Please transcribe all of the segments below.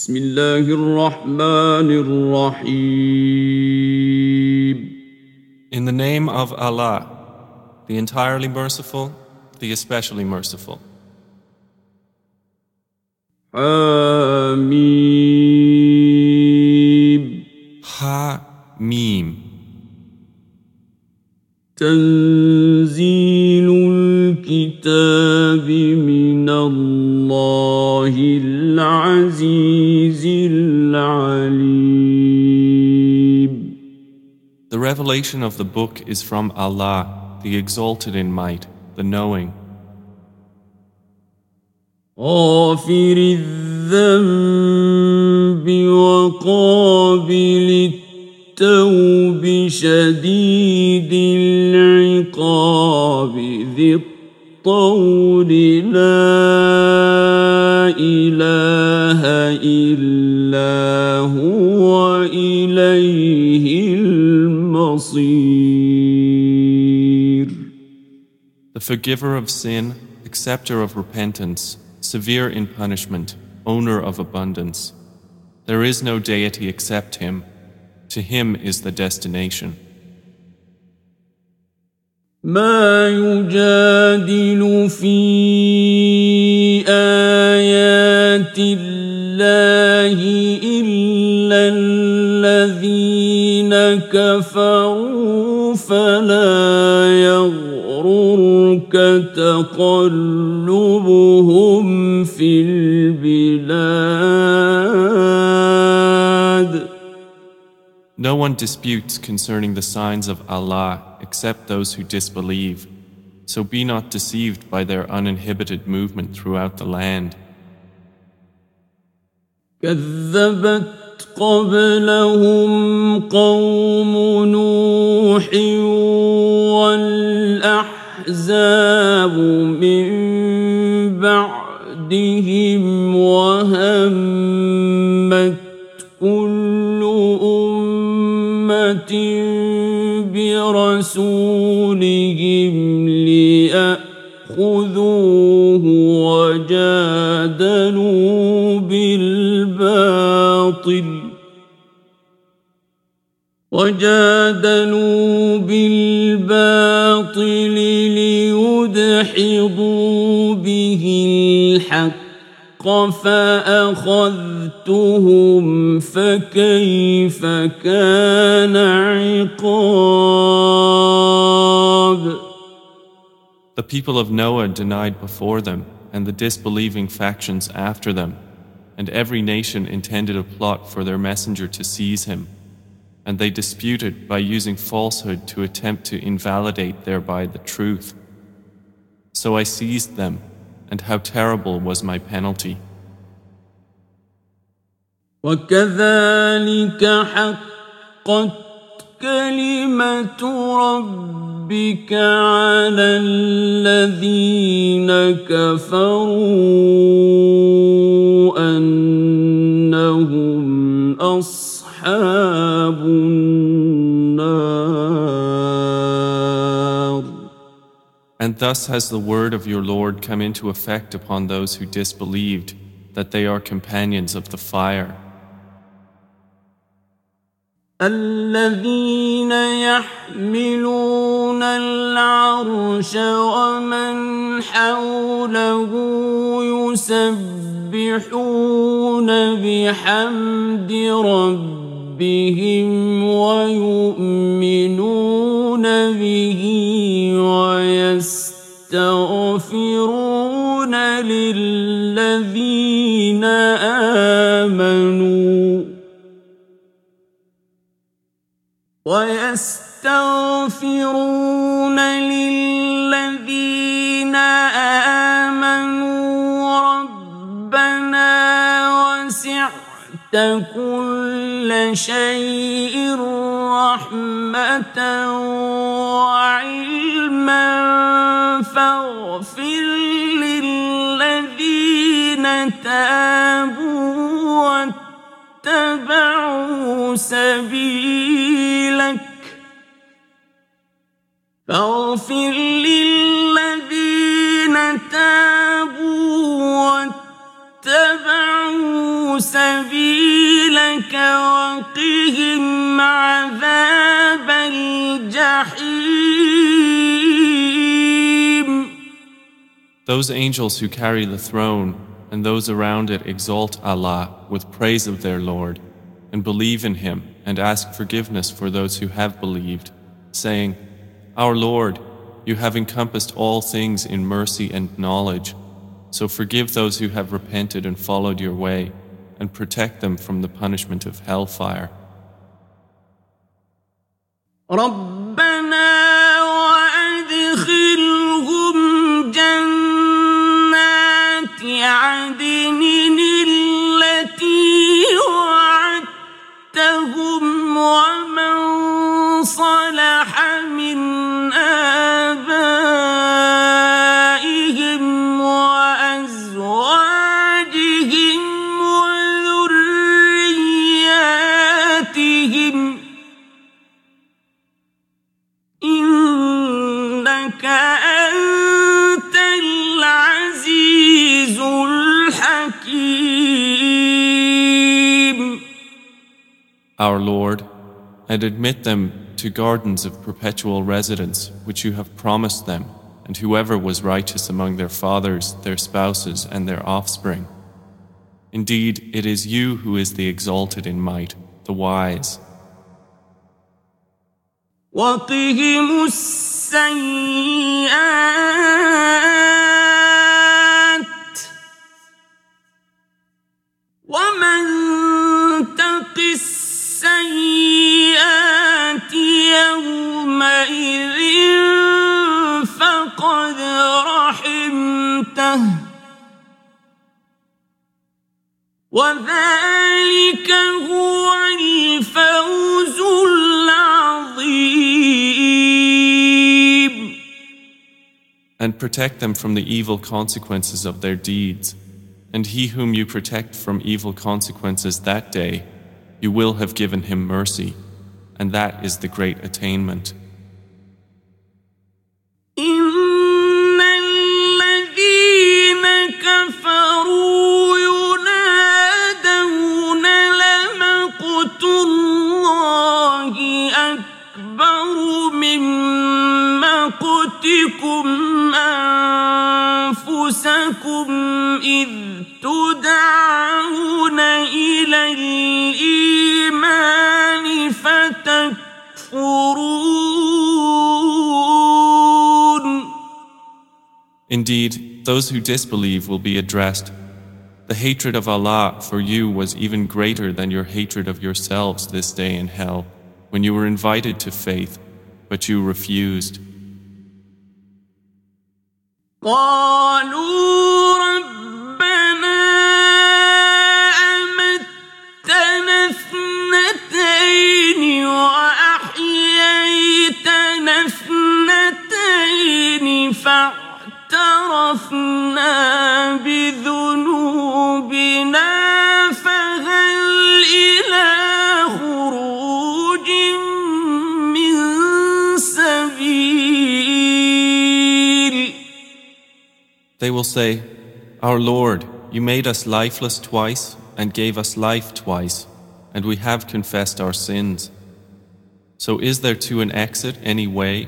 بسم الله الرحمن الرحيم. In the name of Allah, the entirely merciful, the especially merciful. حميم. Ha-Mim. تنزيل الكتاب من الله العزيز العليم. The revelation of the book is from Allah, the exalted in might, the knowing. غافر الذنب وقابل التوب شديد العقاب ذي الطول لا إله إلا هو إليه المصير. The forgiver of sin, acceptor of repentance, severe in punishment, owner of abundance. There is no deity except Him. To Him is the destination. ما يجادل في آيات الله إلا الذين كفروا فلا يغررك تقلبهم في البلاد. No one disputes concerning the signs of Allah except those who disbelieve, so be not deceived by their uninhibited movement throughout the land. كذبت قبلهم قوم نوح والأحزاب من بعدهم وهمت كل أمة برسولهم ليأخذوه وجادلوا بالباطل ليدحضوا به الحق فأخذتهم فكيف كان عقاب. The people of Noah denied before them, and the disbelieving factions after them, and every nation intended a plot for their messenger to seize him, and they disputed by using falsehood to attempt to invalidate thereby the truth. So I seized them, and how terrible was my penalty. وكذلك حقت كلمة ربك على الذين كفروا أنهم أصحاب النار. And thus has the word of your Lord come into effect upon those who disbelieved, that they are companions of the fire. الذين يحملون العرش ومن حوله يسبحون بحمد ربهم ويؤمنون به ويستغفرون للذين آمنوا ربنا وسعت كل شيء رحمة وعلما فاغفر للذين تابوا واتبعوا سبيلك فاغفر للذين تابوا واتبعوا سبيلك وقهم عذاب الجحيم. Those angels who carry the throne and those around it exalt Allah with praise of their Lord and believe in Him and ask forgiveness for those who have believed, saying, Our Lord, you have encompassed all things in mercy and knowledge, so forgive those who have repented and followed your way and protect them from the punishment of hellfire. ربنا وأدخلهم جنات عدن التي وعدتهم ومن صلح من آبائهم وأزواجهم وذرياتهم إنك أنت العزيز الحكيم. Our Lord, and admit them to gardens of perpetual residence which you have promised them, and whoever was righteous among their fathers, their spouses, and their offspring. Indeed, it is you who is the exalted in might, the wise. وقهم السيئات ومن تق السيئات يومئذ فقد رحمته وذلك هو الفوز العظيم. And protect them from the evil consequences of their deeds. And he whom you protect from evil consequences that day, you will have given him mercy, and that is the great attainment. إن الذين كفروا ينادون لمقت الله أكبر من مقتكم أنفسكم إذ تدعون إلى الإيمان فتكفرون. Indeed, those who disbelieve will be addressed. The hatred of Allah for you was even greater than your hatred of yourselves this day in hell, when you were invited to faith, but you refused. قالوا ربنا أمتنا اثنتين وأحييتنا اثنتين فاعترفنا بذنوبنا فهل إلى خروج من سبيل. They will say, Our Lord, you made us lifeless twice and gave us life twice, and we have confessed our sins. So is there to an exit any way?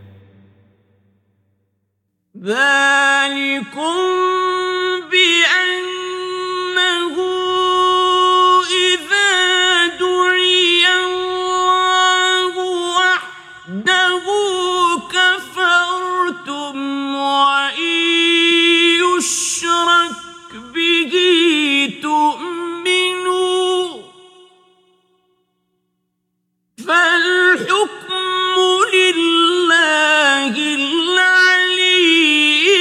ذلكم بأنه إذا دعي الله وحده كفرتم وإن يشرك به تؤمنوا فالحكم لله العلي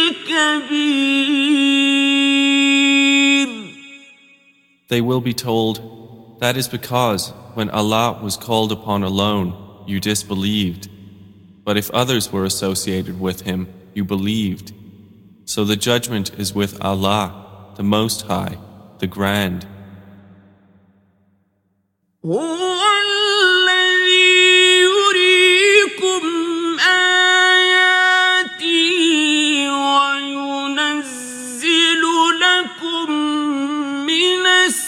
الكبير. They will be told, that is because when Allah was called upon alone, you disbelieved. But if others were associated with Him, you believed. So the judgment is with Allah, the Most High, the Grand. هو الذي يريكم آياته وينزل لكم من السماء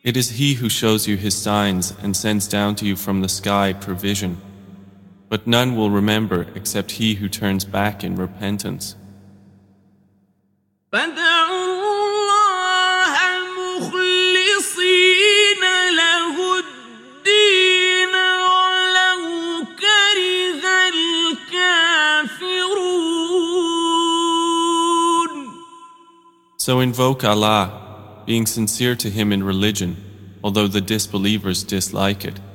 It is He who shows you His signs and sends down to you from the sky provision. But none will remember except he who turns back in repentance. فادعوا الله مخلصين له الدين ولو كره الكافرون. So invoke Allah, being sincere to Him in religion, although the disbelievers dislike it.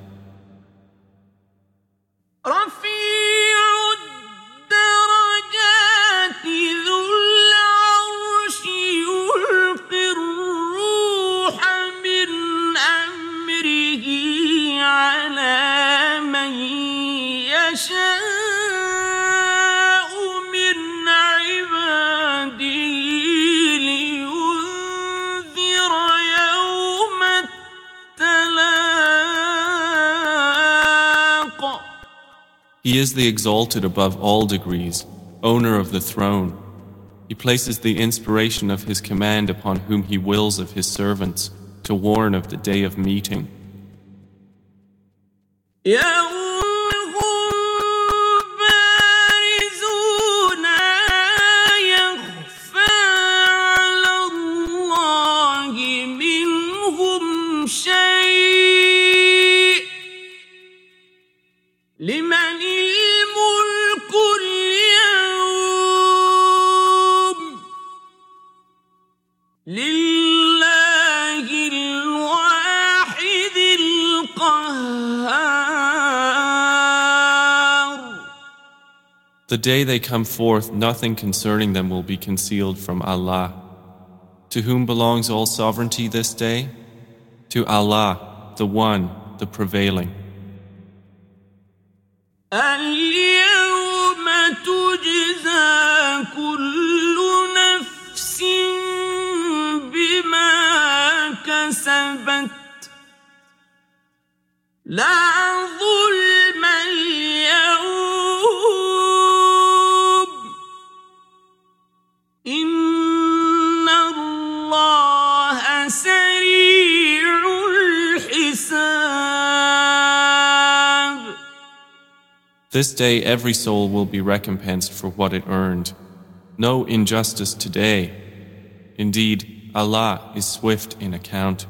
He is the exalted above all degrees, owner of the throne. He places the inspiration of His command upon whom He wills of His servants to warn of the day of meeting. The day they come forth, nothing concerning them will be concealed from Allah. To whom belongs all sovereignty this day? To Allah, the One, the Prevailing. اليوم تجزى كل نفس بما كسبت لا ظلم اليوم إن الله سريع الحساب. This day every soul will be recompensed for what it earned. No injustice today. Indeed, Allah is swift in account.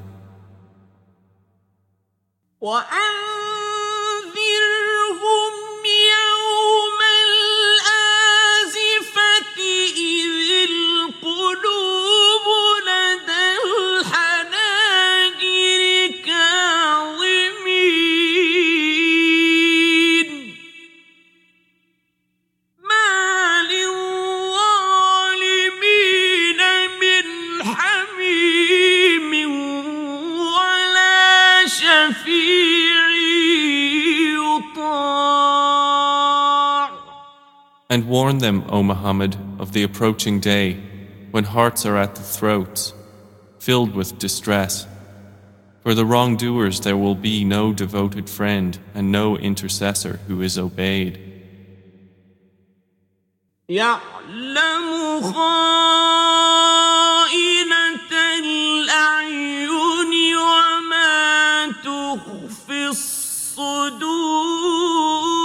وأنذرهم يوم الآزفة إذ القلوب لدى الحناجر كاظمين ما للظالمين من حميم ولا شفيع. And warn them, O Muhammad, of the approaching day, when hearts are at the throats, filled with distress. For the wrongdoers there will be no devoted friend and no intercessor who is obeyed. يعلم خائنة الأعين وما تخفي الصدور.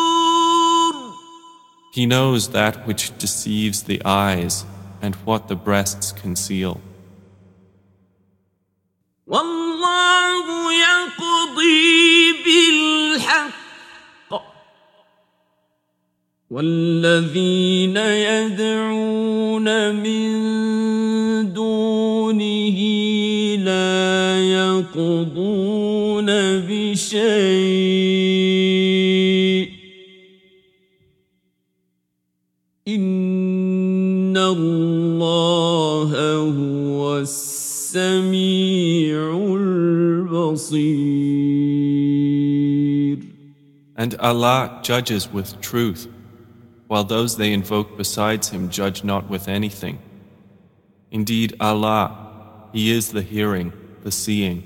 He knows that which deceives the eyes and what the breasts conceal. والله يقضي بالحق والذين يدعون من دونه لا يقضون بشيء إن الله هو السميع البصير. And Allah judges with truth, while those they invoke besides Him judge not with anything. Indeed, Allah, He is the hearing, the seeing.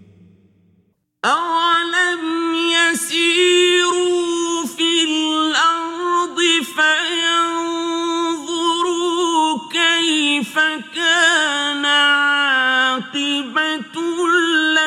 أَوَلَمْ يَسِيرُوا فِي الْأَرْضِ فَيَنظُرُوا كَيْفَ كَانَ عَاقِبَةُ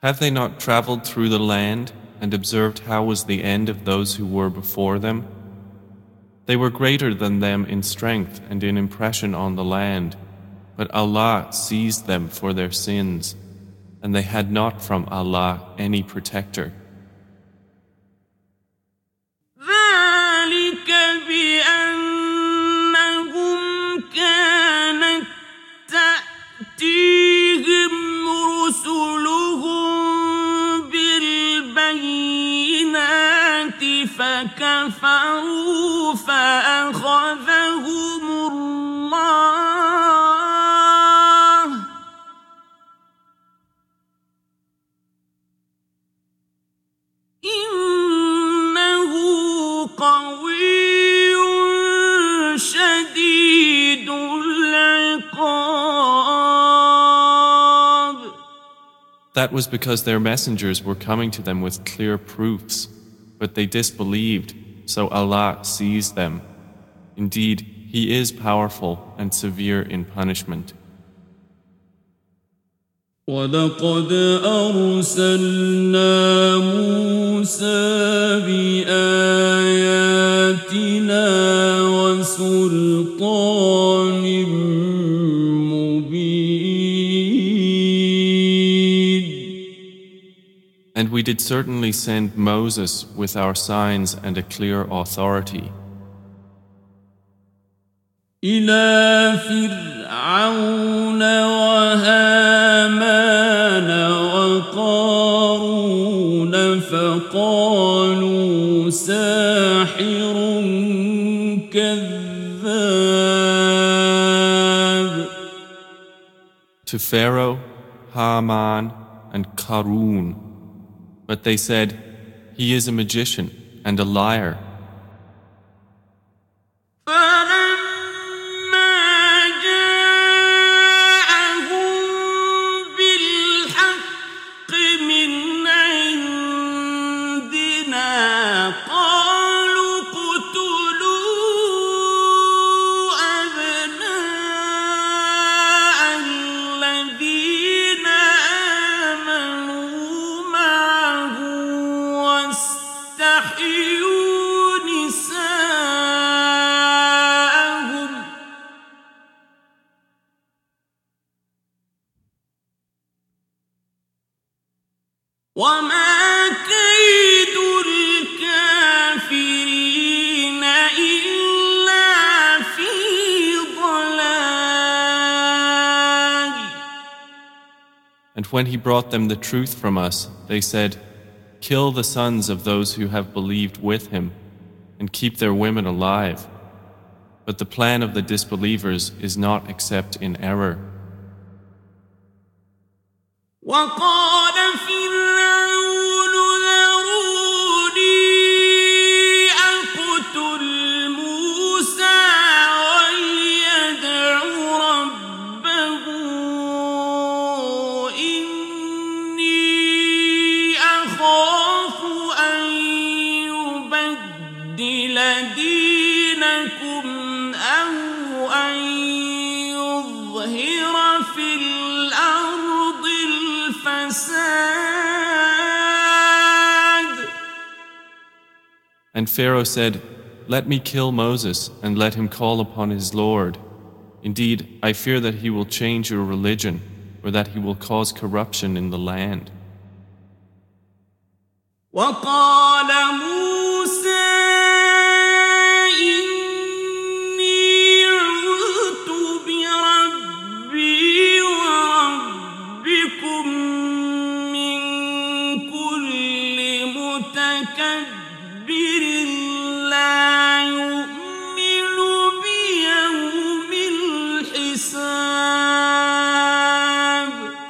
Have they not traveled through the land and observed how was the end of those who were before them? They were greater than them in strength and in impression on the land, but Allah seized them for their sins, and they had not from Allah any protector. ذلك بأنهم كانت تأتيهم رسلهم بالبينات فكفروا فأخذهم الله إنه قوي شديد العقاب. That was because their messengers were coming to them with clear proofs, but they disbelieved, so Allah seized them. Indeed, He is powerful and severe in punishment. ولقد أرسلنا موسى بآياتنا وسلطان مبين. And we did certainly send Moses with our signs and a clear authority إلى فرعون وهامان وقارون فقالوا ساحر كذاب. to Pharaoh, Haman, and Qarun. But they said, he is a magician and a liar. وما كيد الكافرين إلا في ضلال. And when he brought them the truth from us, they said, kill the sons of those who have believed with him, and keep their women alive. But the plan of the disbelievers is not except in error. وقال فرعون ذروني أقتل موسى وليدع ربه إني أخاف أن يبدل دينكم أو أن يظهر في الأرض الفساد. And Pharaoh said, let me kill Moses and let him call upon his Lord. Indeed, I fear that he will change your religion or that he will cause corruption in the land. وقال موسى إني عذت بربي وربكم من كل متكبر لا يؤمن بيوم الحساب.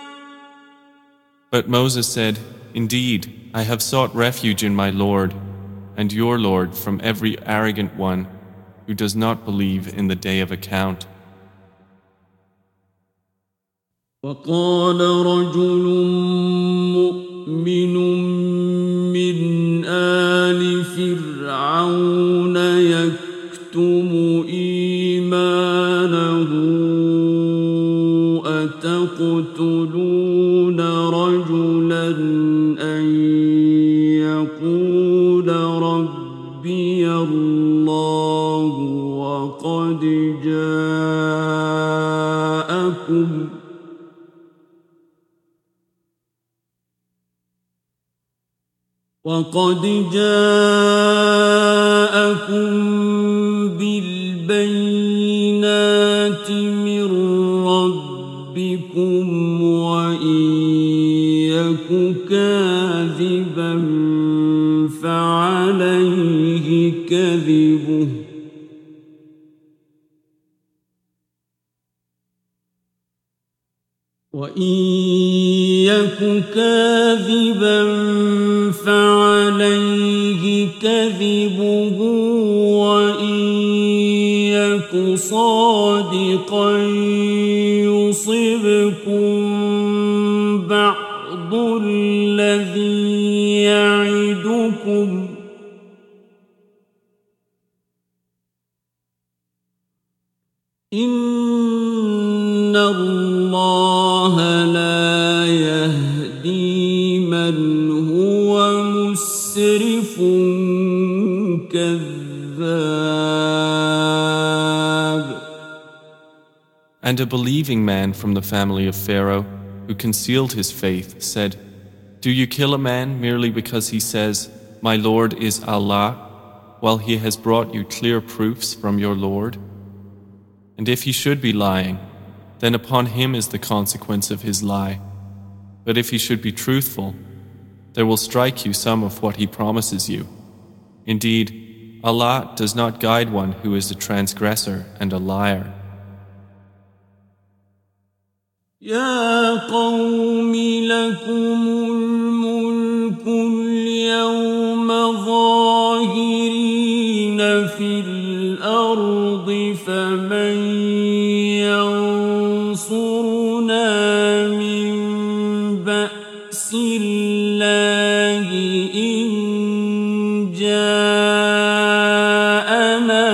But Moses said, indeed, I have sought refuge in my Lord and your Lord from every arrogant one who does not believe in the day of account. وقال رجل مؤمن من آل فرعون يكتم إيمانه أتوفيتنا أتقتلون رجلا أن يقول ربي الله وقد جاءكم بالبينات من ربكم وإن يك كاذبا فعليه كذبه وإن يك كاذبا فعليه كذبه وإن يك صادقا يصبكم بعض الذي يعدكم إن الله لا يهدي من هو مسرف كذاب. And a believing man from the family of Pharaoh, who concealed his faith, said, "Do you kill a man merely because he says, 'My Lord is Allah,' while he has brought you clear proofs from your Lord? And if he should be lying, then upon him is the consequence of his lie. But if he should be truthful, there will strike you some of what he promises you. Indeed, Allah does not guide one who is a transgressor and a liar." يا قوم لكم الملك اليوم ظاهرين في الأرض فمن ينصرنا من بأس الله إن جاءنا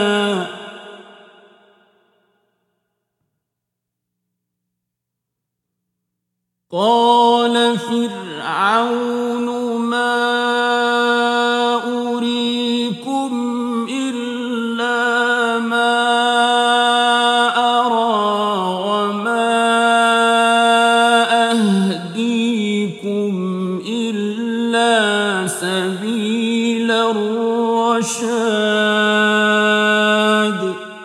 قال فرعون ما أريكم إلا ما أرى وما أهديكم إلا سبيل الرشاد.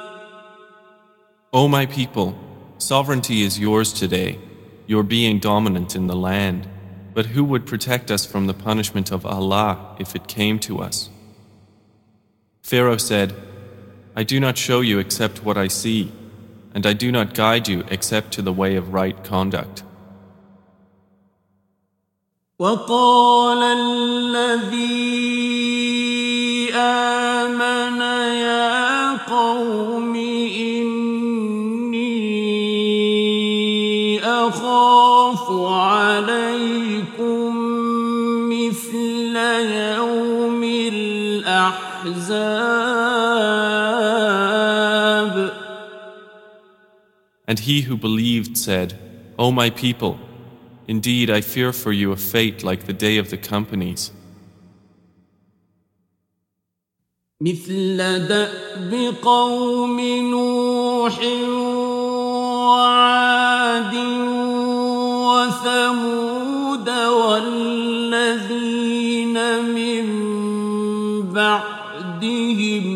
O my people, sovereignty is yours today, your being dominant in the land. But who would protect us from the punishment of Allah if it came to us? Pharaoh said, "I do not show you except what I see, and I do not guide you except to the way of right conduct." وقال الذي آمن يا قوم إني أخاف عليكم مثل يوم الأحزاب. And he who believed said, "O my people, indeed I fear for you a fate like the day of the companies." مثل دأب قوم نوح وعاد وثمود والذين من بعدهم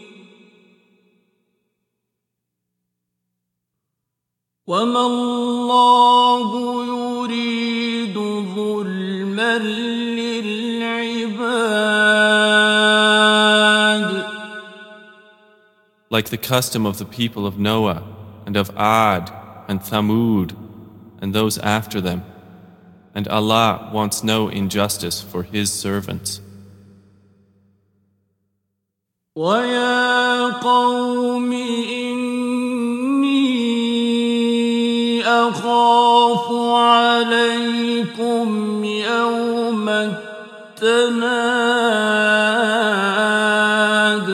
وما الله يريد ظلما للعباد. Like the custom of the people of Noah and of Ad and Thamud and those after them, and Allah wants no injustice for His servants. وَيَا قَوْمِ إِنِّي أَخَافُ عَلَيْكُمْ يَوْمَ التَّنَادِ.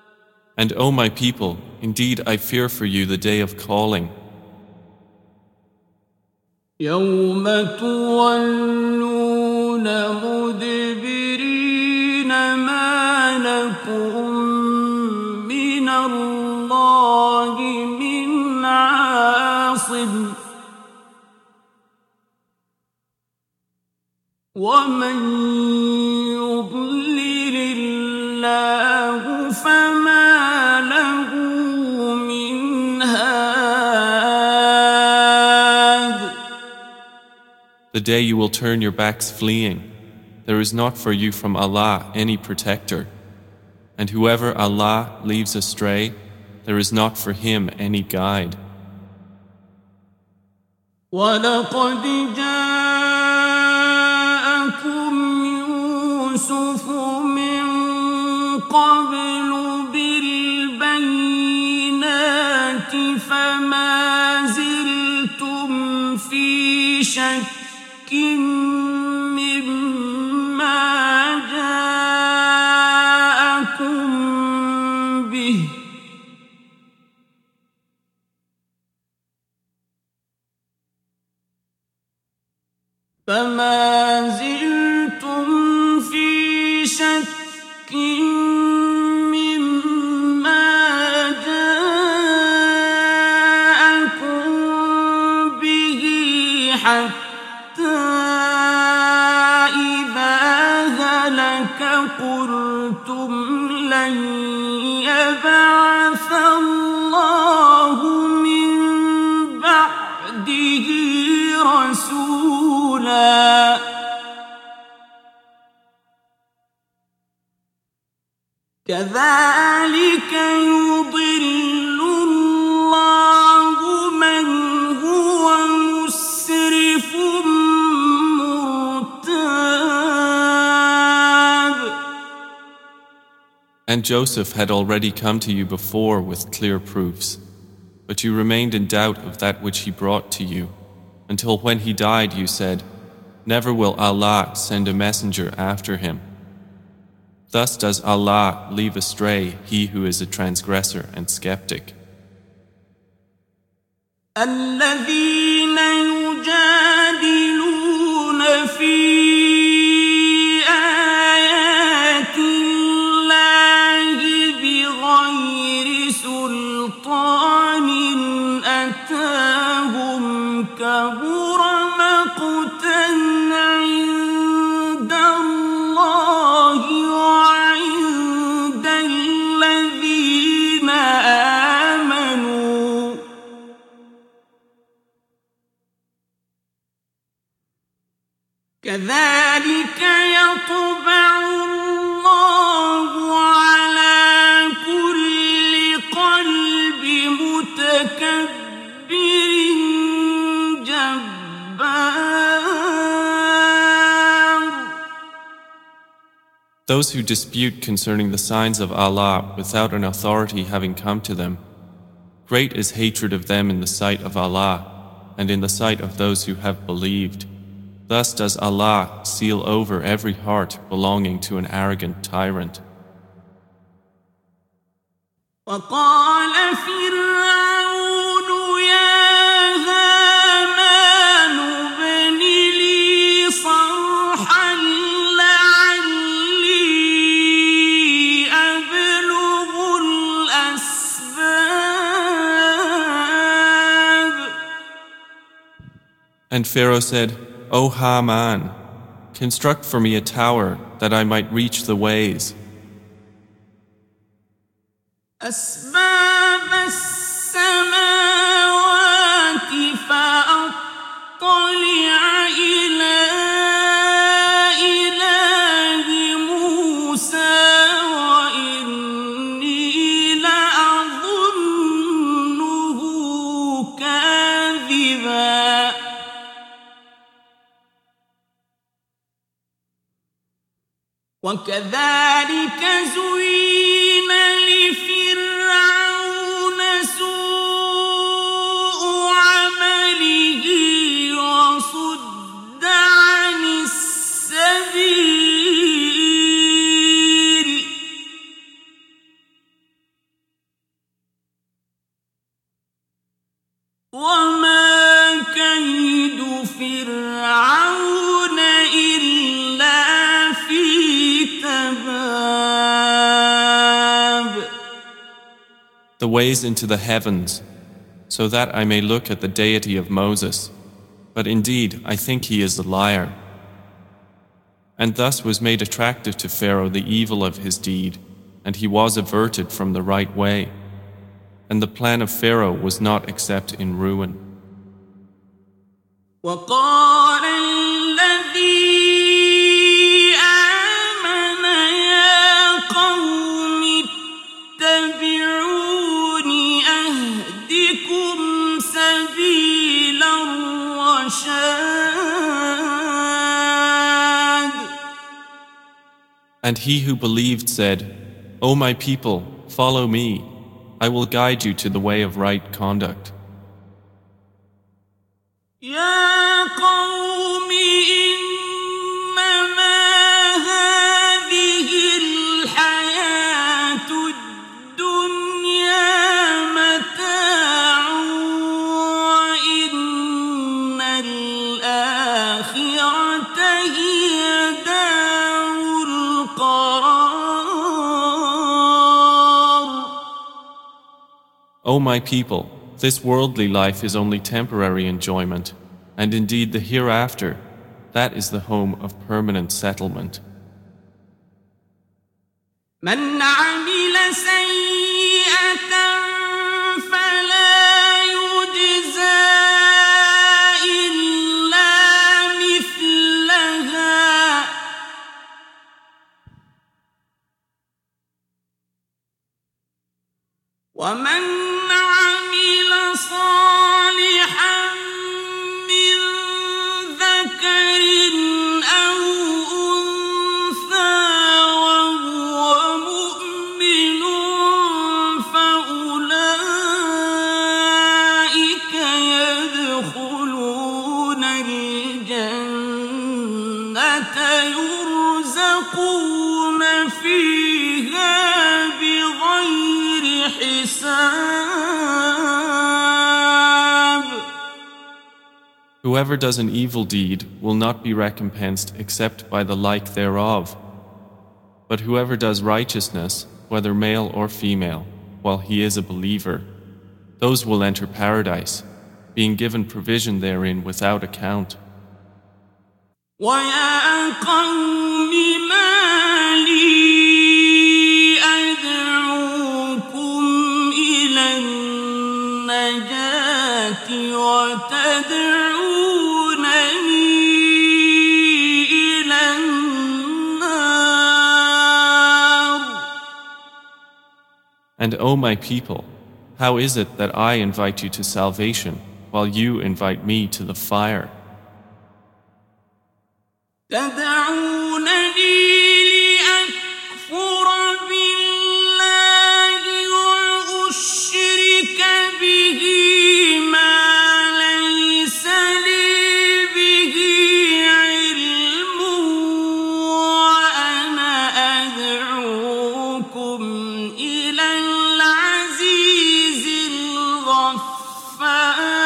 And O my people, indeed I fear for you the day of calling. يوم تولون مدبرين ما لكم من الله من عاصم ومن يضلل الله فما له من هاد. The day you will turn your backs fleeing, there is not for you from Allah any protector. And whoever Allah leaves astray, there is not for him any guide. وَلَقَدْ جَاءَكُمْ يُوسُفُ مِنْ قَبْلُ بِالْبَيِّنَاتِ فَمَا زِلْتُمْ فِي شَكٍّ مِّمَّا جَاءَكُم بِهِ حتى إذا هلك قلتم لن يبعث الله من بعده رسولا كذلك يضل الله من هو مسرف مرتاب. And Joseph had already come to you before with clear proofs, but you remained in doubt of that which he brought to you, until when he died you said, "Never will Allah send a messenger after him." Thus does Allah leave astray he who is a transgressor and skeptic. الذين يجادلون في آيات الله بغير سلطان أتاهم كبر مقتا عند الله وعند الذين آمنوا كذلك يطبع الله على كل قلب متكبر جبار. Those who dispute concerning the signs of Allah without an authority having come to them, great is hatred of them in the sight of Allah and in the sight of those who have believed. Thus does Allah seal over every heart belonging to an arrogant tyrant. وقال فرعون يا هامان ابن لي صرحا لعلي أبلغ الأسباب. And Pharaoh said, "O Haman, construct for me a tower that I might reach the ways." أسباب السماوات فأطلع إلى إله موسى وإني لأظنه كاذبا. وكذلك زين لفرعون سوء عمله وصد عن السبيل وما كيد ways into the heavens, so that I may look at the deity of Moses. But indeed, I think he is a liar. And thus was made attractive to Pharaoh the evil of his deed, and he was averted from the right way. And the plan of Pharaoh was not except in ruin. وقال الذي آمن يا قوم اتبعون أهدكم سبيل الرشاد. And he who believed said, O my people, follow me. I will guide you to the way of right conduct. يا قوم إنما هذه الحياة الدنيا متاع وإن الآخرة هي دار القرار. O my people, this worldly life is only temporary enjoyment, and indeed the hereafter, that is the home of permanent settlement. من عمل سيئة فلا يجزى إلا مثلها ومن عمل صالحا من ذكر أو أنثى وهو مؤمن فأولئك يدخلون الجنة يرزقون فيها بغير حساب. Whoever does an evil deed will not be recompensed except by the like thereof. But whoever does righteousness, whether male or female, while he is a believer, those will enter paradise, being given provision therein without account. ويا قوم ما لي أدعوكم إلى النجاة وتدعونني إلى النار. And O my people, how is it that I invite you to salvation while you invite me to the fire? تدعونني لأكفر بالله وأشرك به ما ليس لي به علم وأنا أدعوكم إلى العزيز الغفار.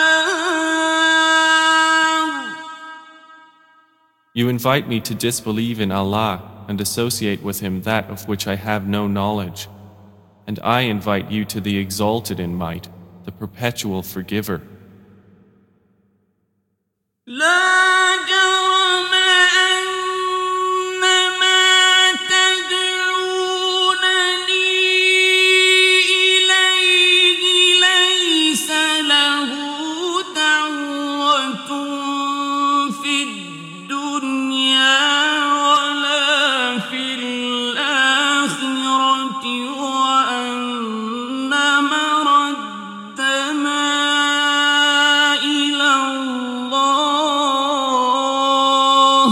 You invite me to disbelieve in Allah and associate with Him that of which I have no knowledge. And I invite you to the exalted in might, the perpetual forgiver. لا جرم أن ما تدعونني إليه ليس له دعوة في الدنيا ولا في الآخرة وأن مردنا إلى الله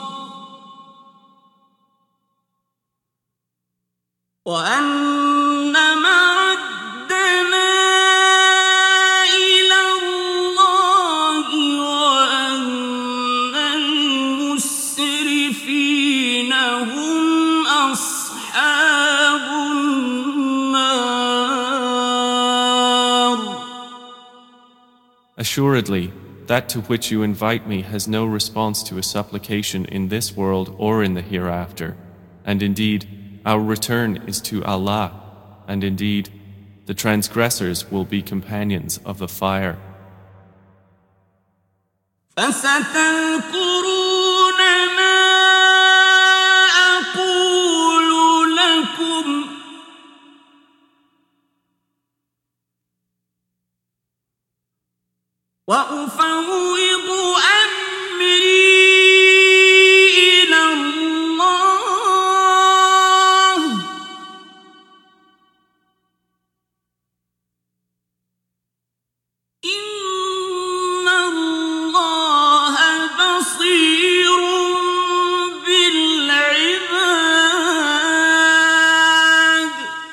وأن مردنا إلى الله وأن المسرفين هم أصحاب النار. Assuredly, that to which you invite me has no response to a supplication in this world or in the hereafter. And indeed, our return is to Allah. And indeed, the transgressors will be companions of the fire. فستذكرون ما أقول لكم وأفوض أمري إلى الله إن الله بصير بالعباد.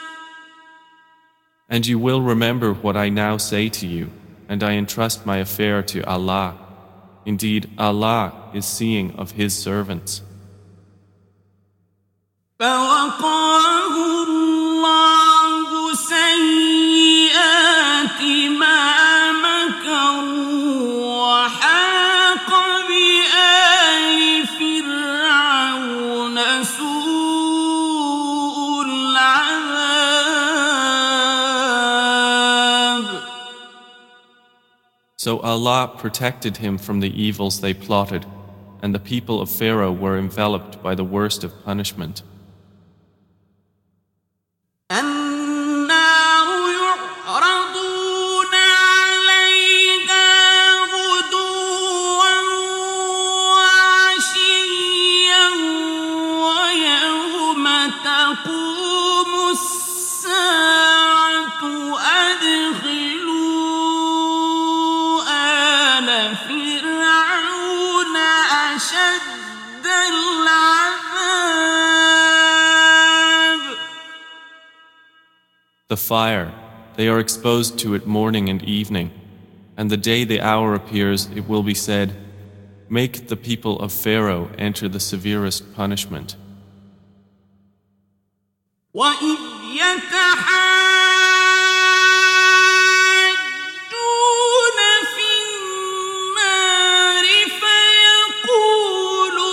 And you will remember what I now say to you, and I entrust my affair to Allah. Indeed, Allah is seeing of His servants. فوقاه الله سيئات ما مكروا وحاق بآل فرعون سوء العذاب. So Allah protected him from the evils they plotted, and the people of Pharaoh were enveloped by the worst of punishment. النار يعرضون عليها غدوا وعشيا ويوم تقوم الساعة أدخلوا آل فرعون أشد العذاب. The fire, they are exposed to it morning and evening, and the day the hour appears, it will be said, make the people of Pharaoh enter the severest punishment. وإذ يتحاجون في النار فيقول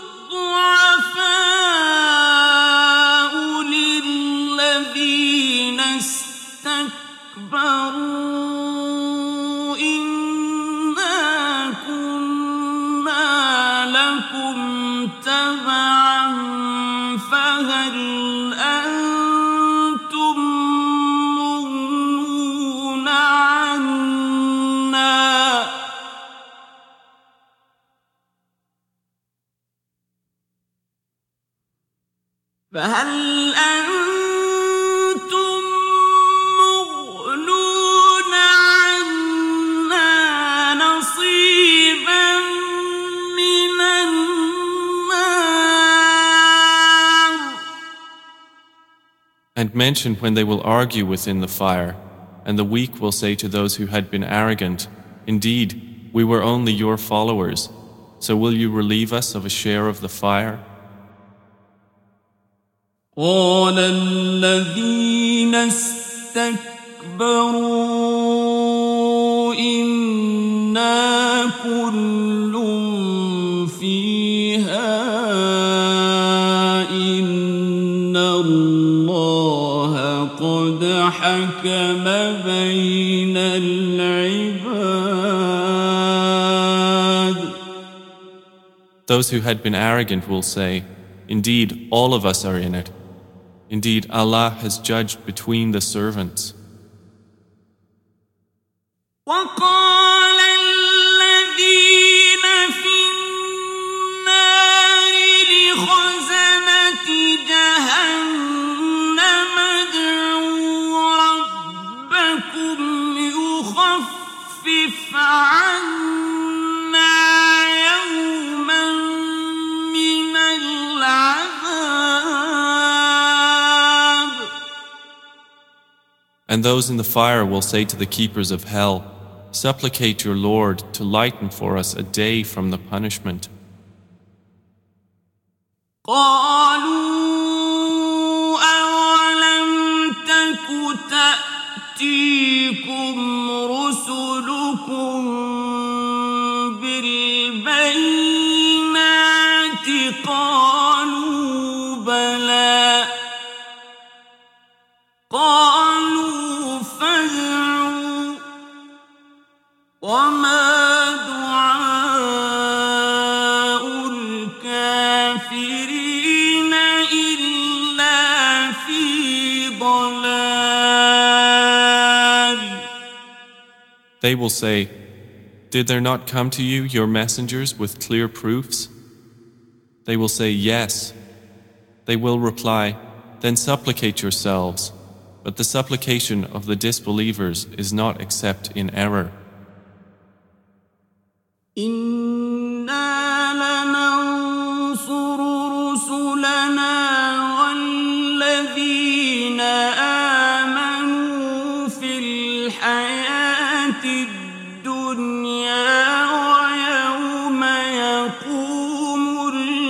الضعفاء للذين استكبروا إنا كنا لكم تبعا فهل أنتم مغنون عنا فهل أنتم مغنون عنا نصيبا من النار. And mention when they will argue within the fire, and the weak will say to those who had been arrogant, indeed, we were only your followers, so will you relieve us of a share of the fire? قال الذين استكبروا إنا كل فيها إن الله قد حكم بين العباد. Those who had been arrogant will say, indeed, all of us are in it. Indeed, Allah has judged between the servants. وقال الذين في النار لخزنة جهنم ادعوا ربكم يخفف عنا يوما من العذاب. And those in the fire will say to the keepers of hell, supplicate your Lord to lighten for us a day from the punishment. قالوا أولم تك تأتيكم رسلكم بالبينات قالوا They will say, "Did there not come to you your messengers with clear proofs?" They will say, "Yes." They will reply, "Then supplicate yourselves." But the supplication of the disbelievers is not except in error. إنا لننصر رسلنا والذين آمنوا في الحياة الدنيا ويوم يقوم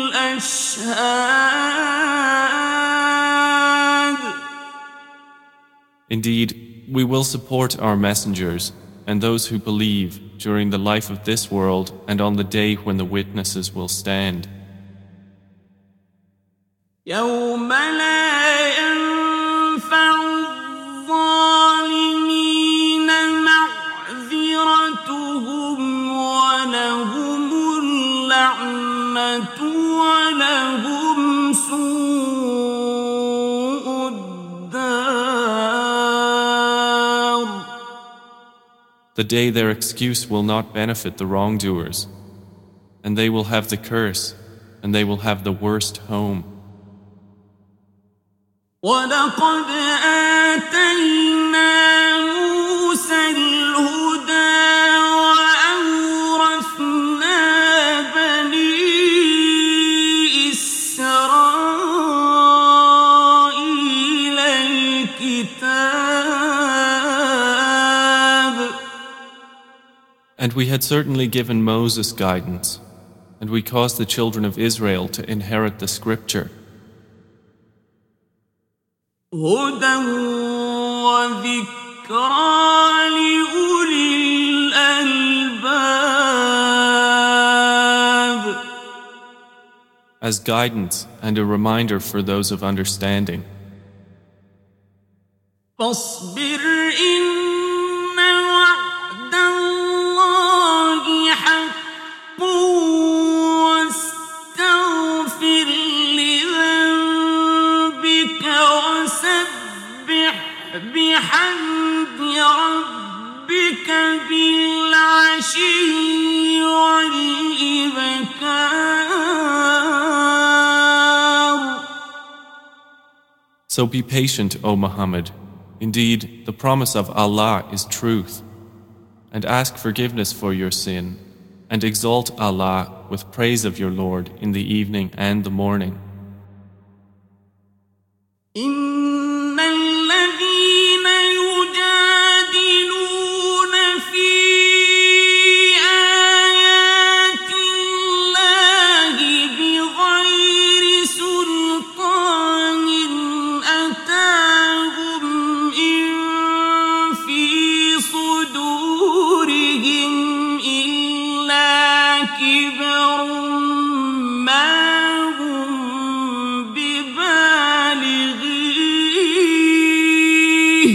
الأشهاد. Indeed, we will support our messengers and those who believe during the life of this world and on the day when the witnesses will stand. يوم لا ينفع الظالمين معذرتهم ولهم اللعنة ولهم سوء الدار. The day their excuse will not benefit the wrongdoers, and they will have the curse, and they will have the worst home. وَلَقَدْ آتَيْنَا مُوسَى الْهُدَىٰ وَأَوْرَثْنَا بَنِي إِسْرَائِيلَ الْكِتَابَ. And we had certainly given Moses guidance, and we caused the children of Israel to inherit the scripture. هدى وذكرى لأولي الألباب. As guidance and a reminder for those of understanding. فاصبر إن وعد الله حق واستغفر لذنبك وسبح بحمد ربك بالعشي والإبكار. So be patient, O Muhammad. Indeed, the promise of Allah is truth. And ask forgiveness for your sin, and exalt Allah with praise of your Lord in the evening and the morning. إن الذين يجادلون في آيات الله بغير سلطان أتاهم إن في صدورهم إلا كبر ما هم ببالغيه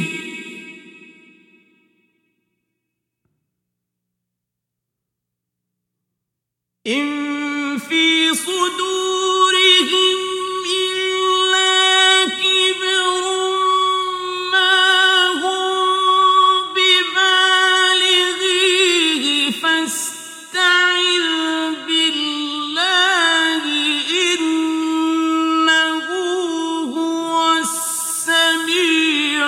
إن في صدورهم إلا كبر ما هم ببالغيه فاستعذ بالله إنه هو السميع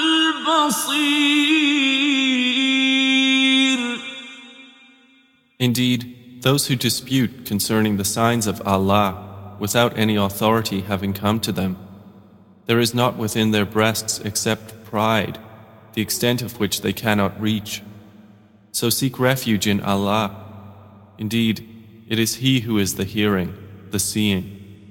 البصير. Indeed, those who dispute concerning the signs of Allah without any authority having come to them, there is not within their breasts except pride, the extent of which they cannot reach. So seek refuge in Allah. Indeed, it is He who is the hearing, the seeing.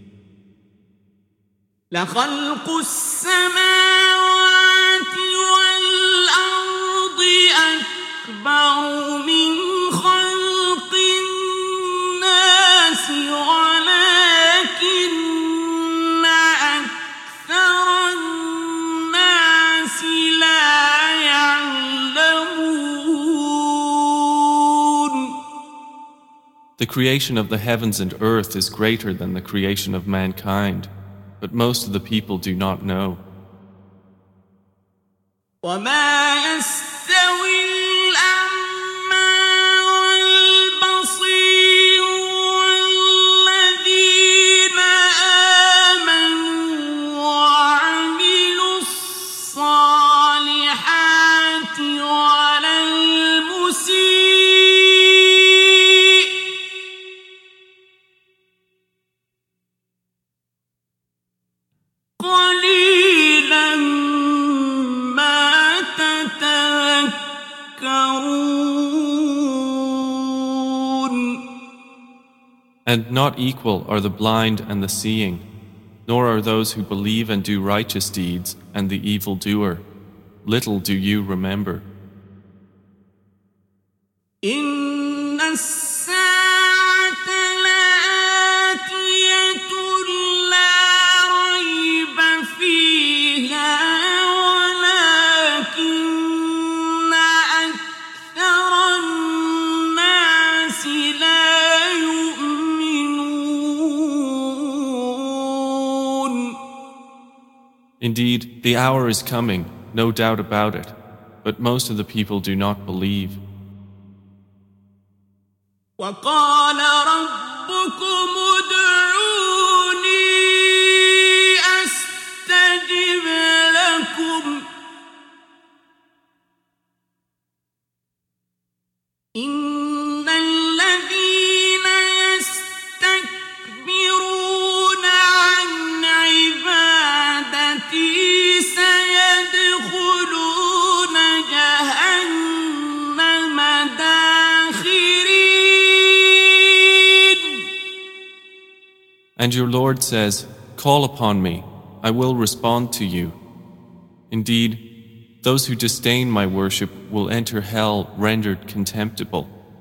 لخلق السماوات والأرض أكبر من خلق الناس ولكن أكثر الناس لا يعلمون. The creation of the heavens and earth is greater than the creation of mankind, but most of the people do not know. وما يستوي الأعمى And not equal are the blind and the seeing, nor are those who believe and do righteous deeds and the evildoer. Little do you remember. إن الساعة لآتية لا ريب فيها ولكن أكثر الناس لا يؤمنون. Indeed, the hour is coming, no doubt about it, but most of the people do not believe. وقال ربكم ادعوني أستجب لكم إن الذين يستكبرون عن عبادتي سيدخلون جهنم داخرين. And your Lord says, "Call upon me, I will respond to you." Indeed, those who disdain my worship will enter hell rendered contemptible.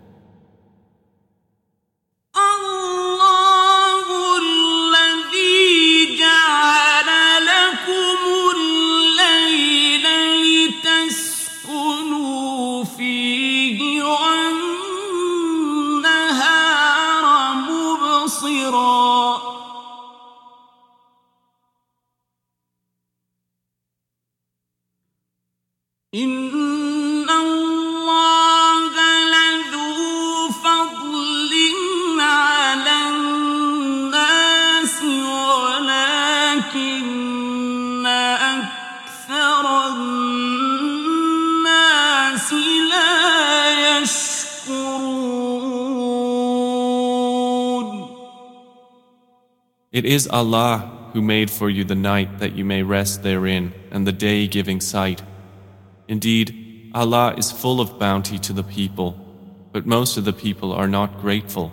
الله الذي جعل لكم الليل لتسكنوا فيه والنهار مبصرا إن الله لذو فضل على الناس ولكن أكثر الناس لا يشكرون. It is Allah who made for you the night that you may rest therein, and the day giving sight. Indeed, Allah is full of bounty to the people, but most of the people are not grateful.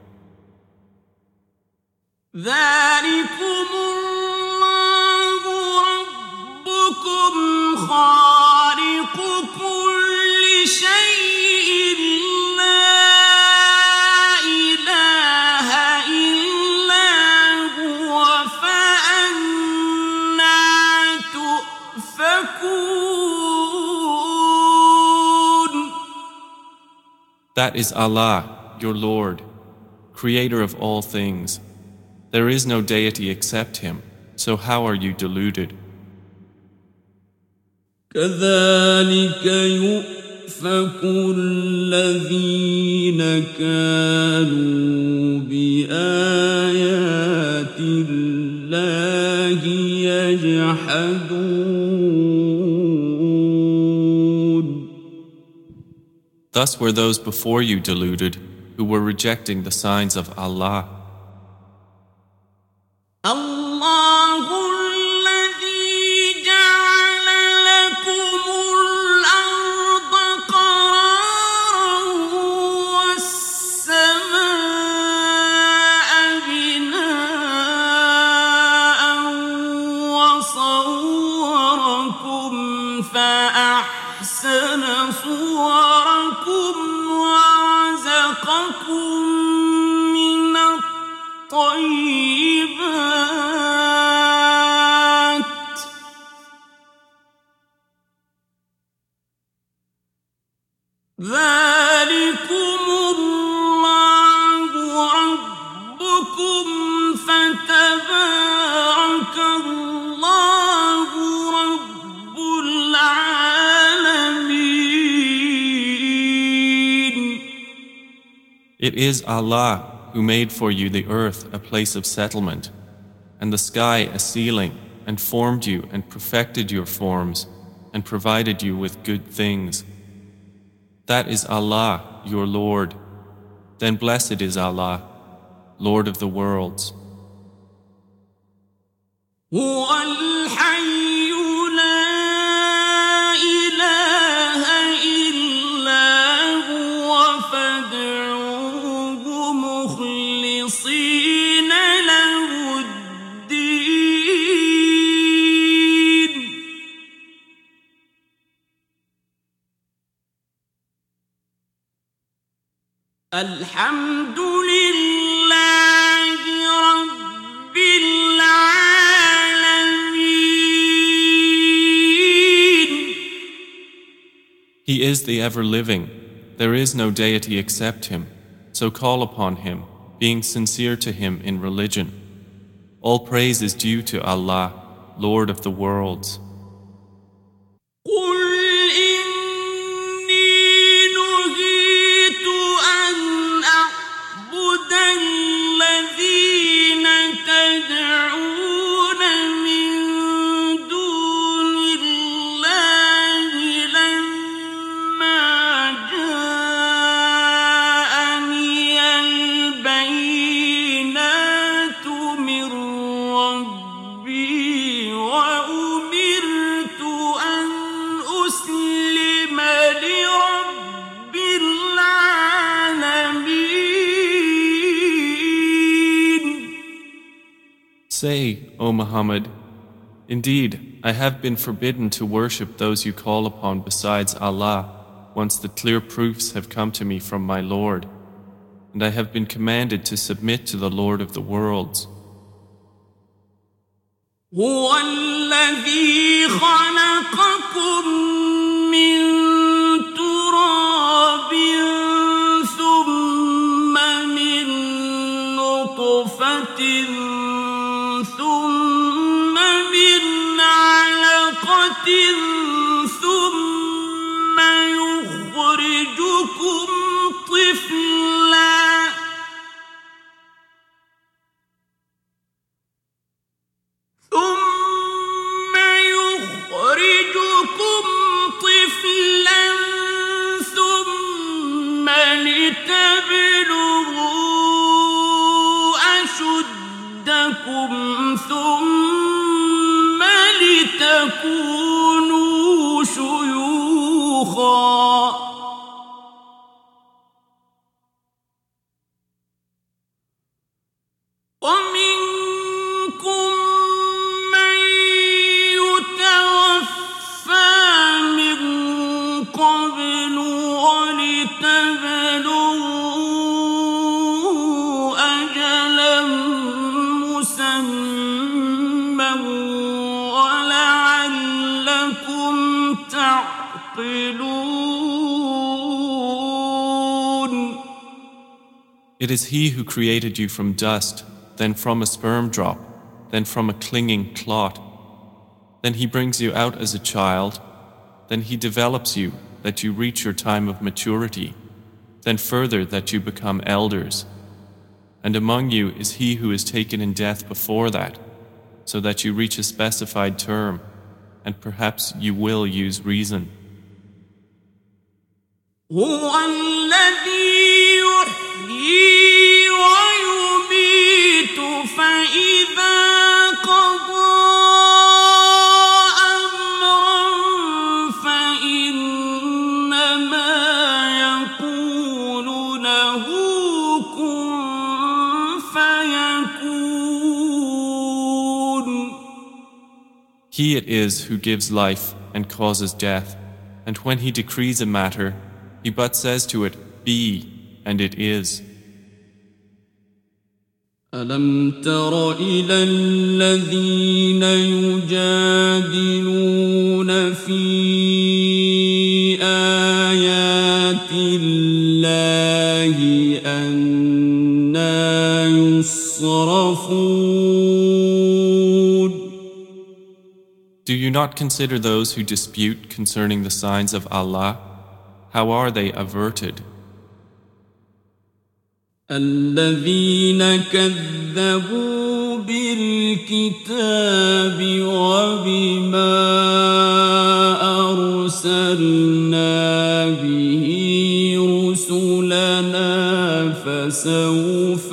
ذلكم الله ربكم خالق كل شيء لا إله إلا هو فأنى تؤفكون. That is Allah, your Lord, creator of all things. There is no deity except Him, so how are you deluded? كذلك يؤفك الذين كانوا بآيات الله يجحدون. Thus were those before you deluded, who were rejecting the signs of Allah. الله الذي جعل لكم الأرض قرارا والسماء بناء وصوركم فأحسن صوركم ورزقكم من الطيبات ذلكم الله ربكم فتبارك الله رب العالمين. It is Allah who made for you the earth a place of settlement, and the sky a ceiling, and formed you and perfected your forms, and provided you with good things. That is Allah, your Lord. Then blessed is Allah, Lord of the worlds. هو الحي لا إله إلا هو فادعوه مخلصين الحمد لله رب العالمين. He is the ever-living. There is no deity except Him. So call upon Him, being sincere to Him in religion. All praise is due to Allah, Lord of the worlds. Say, O Muhammad, indeed, I have been forbidden to worship those you call upon besides Allah, once the clear proofs have come to me from my Lord, and I have been commanded to submit to the Lord of the worlds. هو الذي خلقكم من تراب ثم من نطفة ثم من علقة ثم يخرجكم طفلا ثم لتبلغوا أشدكم ثم لتكونوا شيوخا ومنكم من يتوفى من قبل ولتبلغوا أجلا مسمى ولعلكم تعقلون. It is He who created you from dust, then from a sperm drop, then from a clinging clot. Then He brings you out as a child, then He develops you that you reach your time of maturity, then further that you become elders. And among you is he who is taken in death before that, so that you reach a specified term, and perhaps you will use reason. هو الذي يحيي ويميت فإذا قضى أمرا فإنما يقول له كن فيكون. He it is who gives life and causes death, and when He decrees a matter, He but says to it, be, and it is. ألم تر إلى الذين يجادلون في آيات الله أنى يصرفون. Do you not consider those who dispute concerning the signs of Allah? How are they averted? الذين كذبوا بالكتاب وبما أرسلنا به رسلنا فسوف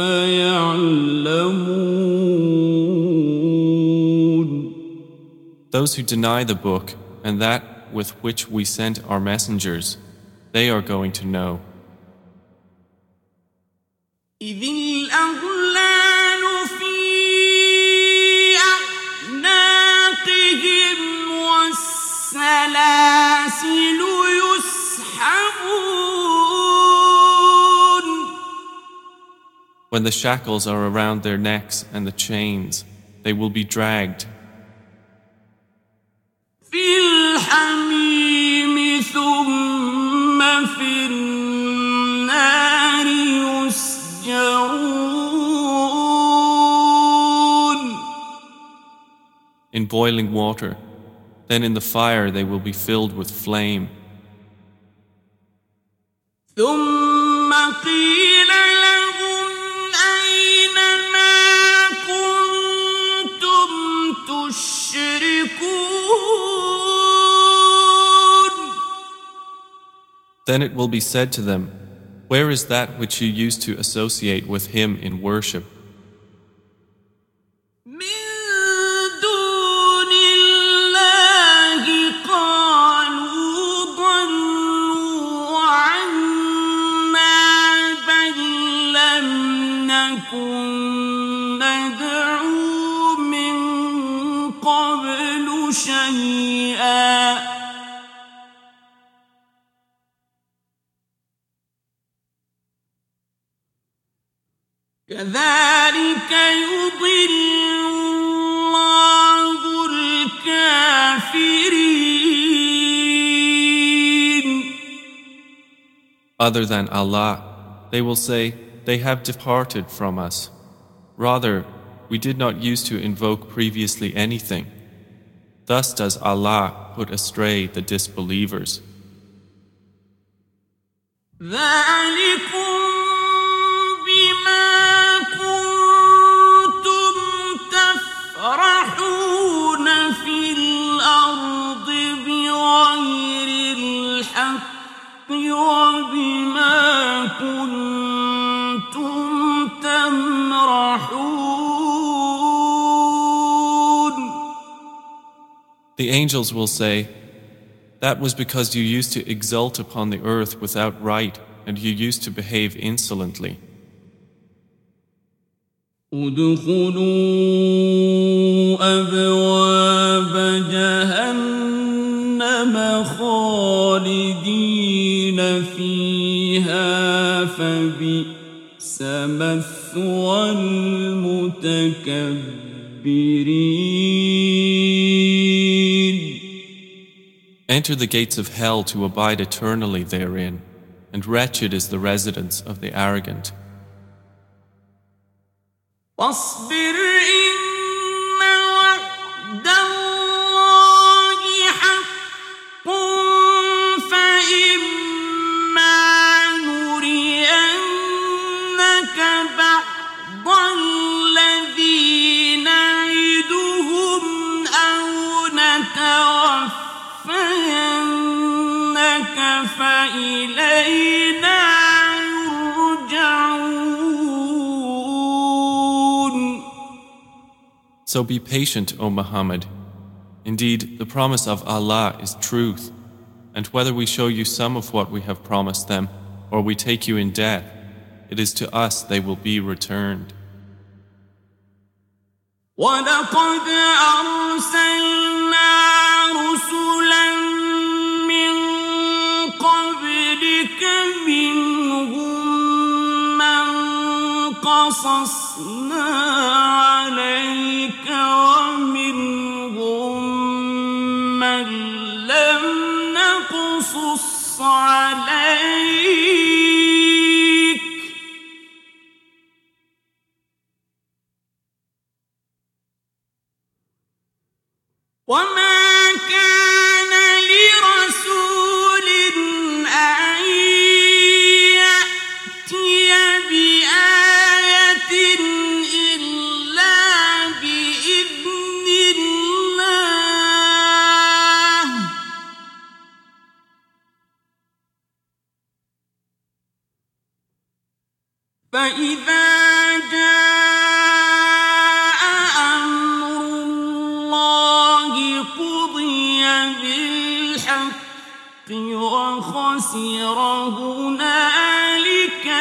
يعلمون. Those who deny the book and that with which we sent our messengers, they are going to know. إذ الأغلال في أعناقهم والسلاسل يسحبون. When the shackles are around their necks and the chains, they will be dragged. في الحميم ثم في النار يسجرون. In boiling water, then in the fire they will be filled with flame. ثم قيل لهم أين ما كنتم تشركون. Then it will be said to them, where is that which you used to associate with him in worship? ندعو من قبل شيئا كذلك يضل الله الكافرين. Other than Allah, they will say, they have departed from us. Rather, we did not use to invoke previously anything. Thus does Allah put astray the disbelievers. ذلكم بما كنتم تفرحون في الأرض بغير الحق وبما كنتم تمرحون. The angels will say, that was because you used to exult upon the earth without right, and you used to behave insolently. ادخلوا أبواب جهنم خالدين فيها فبئس مثوى المتكبرين. Enter the gates of hell to abide eternally therein, and wretched is the residence of the arrogant. واصبر إن وعد الله حق فإما نرينك بعض الذي نعدهم أو نتوفينك فإلينا So be patient, O Muhammad. Indeed, the promise of Allah is truth, and whether we show you some of what we have promised them, or we take you in death, it is to us they will be returned. وَلَقَدْ أَرْسَلْنَا رُسُلًا مِّن قَبْلِكَ مِنْهُم مَّن قَصَصْنَا عليك ومنهم من لم نقصص عليك وما كان لرسول أن يأتي بآية فإذا جاء أمر الله قضي بالحق وخسر هنالك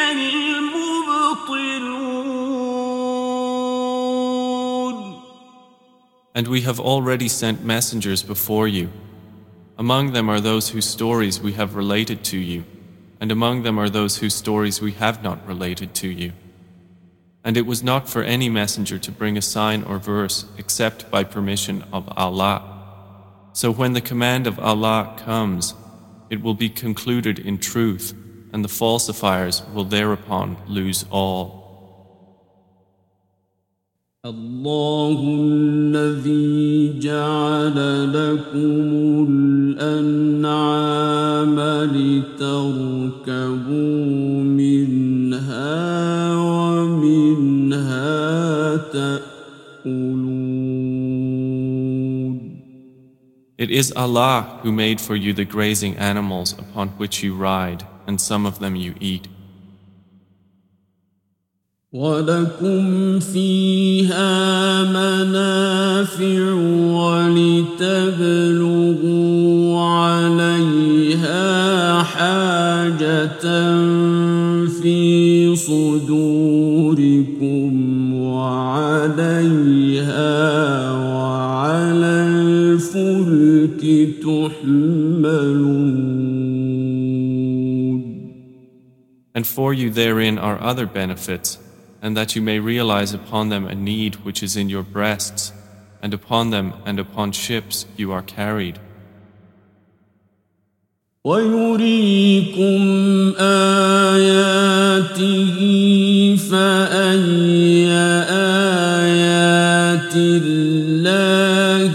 المبطلون. And we have already sent messengers before you. Among them are those whose stories we have related to you, and among them are those whose stories we have not related to you. And it was not for any messenger to bring a sign or verse except by permission of Allah. So when the command of Allah comes, it will be concluded in truth, and the falsifiers will thereupon lose all. الله الذي جعل لكم الأنعام لتركبوا منها ومنها تأكلون. It is Allah who made for you the grazing animals upon which you ride, and some of them you eat. وَلَكُمْ فِيهَا مَنَافِعُ وَلِتَبْلُغُوا عَلَيْهَا حَاجَةً فِي صُدُورِكُمْ وَعَلَيْهَا وَعَلَى الْفُلْكِ تُحْمَلُونَ. And for you therein are other benefits, and that you may realize upon them a need which is in your breasts, and upon them and upon ships you are carried. وَيُرِيكُمْ آيَاتِهِ فَأَيَّ آيَاتِ اللَّهِ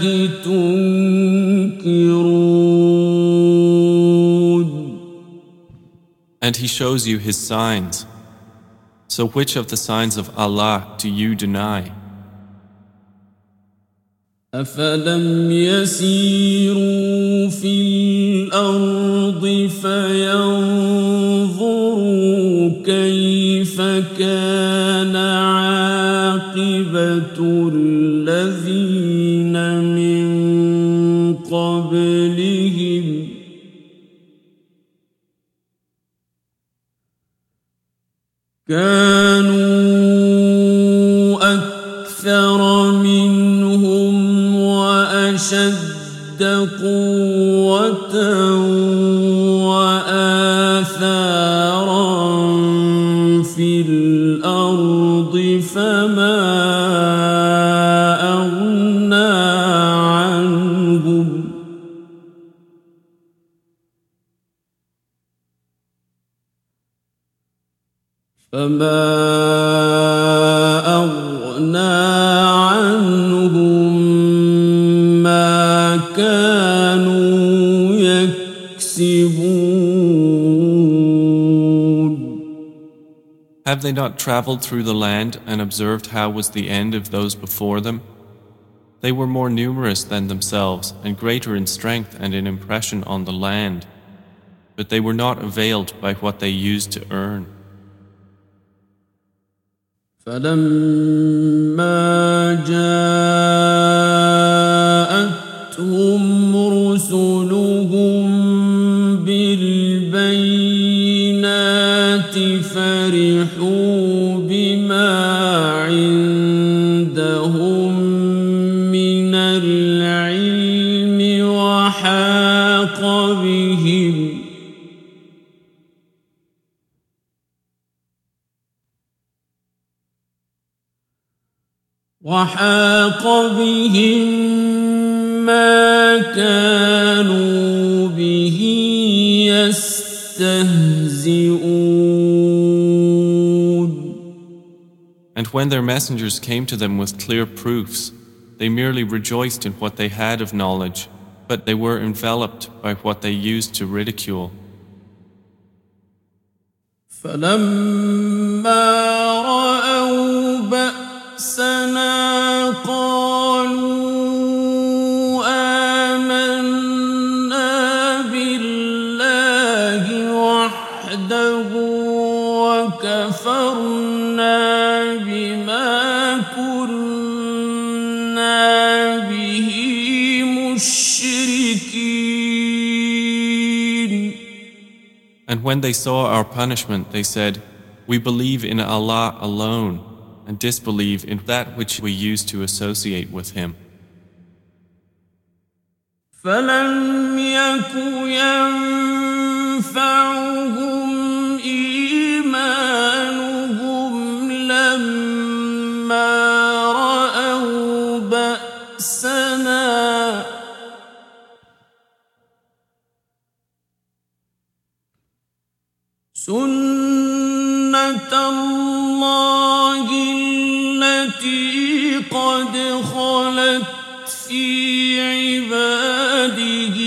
تُنكِرُونَ. And He shows you His signs. So which of the signs of Allah do you deny? أَفَلَمْ يَسِيرُوا فِي الْأَرْضِ فَيَنظُرُوا كَيْفَ كَانَ عَاقِبَةُ الَّذِينَ مِن قَبْلِهِمْ كانوا أكثر منهم وأشد قوة وآثارا في الأرض فما أغنى عنهم ما كانوا يكسبون. Have they not traveled through the land and observed how was the end of those before them? They were more numerous than themselves and greater in strength and in impression on the land, but they were not availed by what they used to earn. فلما جاءتهم رسلهم بالبينات فرحوا بما عندهم من العلم وحاق بهم ما كانوا به يستهزئون. And when their messengers came to them with clear proofs, they merely rejoiced in what they had of knowledge, but they were enveloped by what they used to ridicule. فلما رأوا بأسنا قالوا آمنا بالله وحده وكفرنا بما كنا به مشركين. And when they saw our punishment, they said, "We believe in Allah alone and disbelieve in that which we used to associate with Him." فلم يك ينفعهم إيمانهم لما رأوا بأسنا سنة الله التي قد خلت في عباده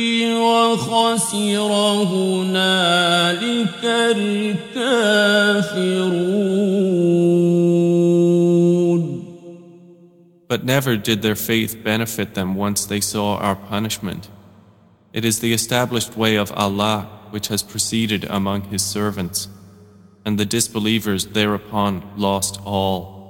وخسر هنالك الكافرون. But never did their faith benefit them once they saw our punishment. It is the established way of Allah which has proceeded among His servants, and the disbelievers thereupon lost all.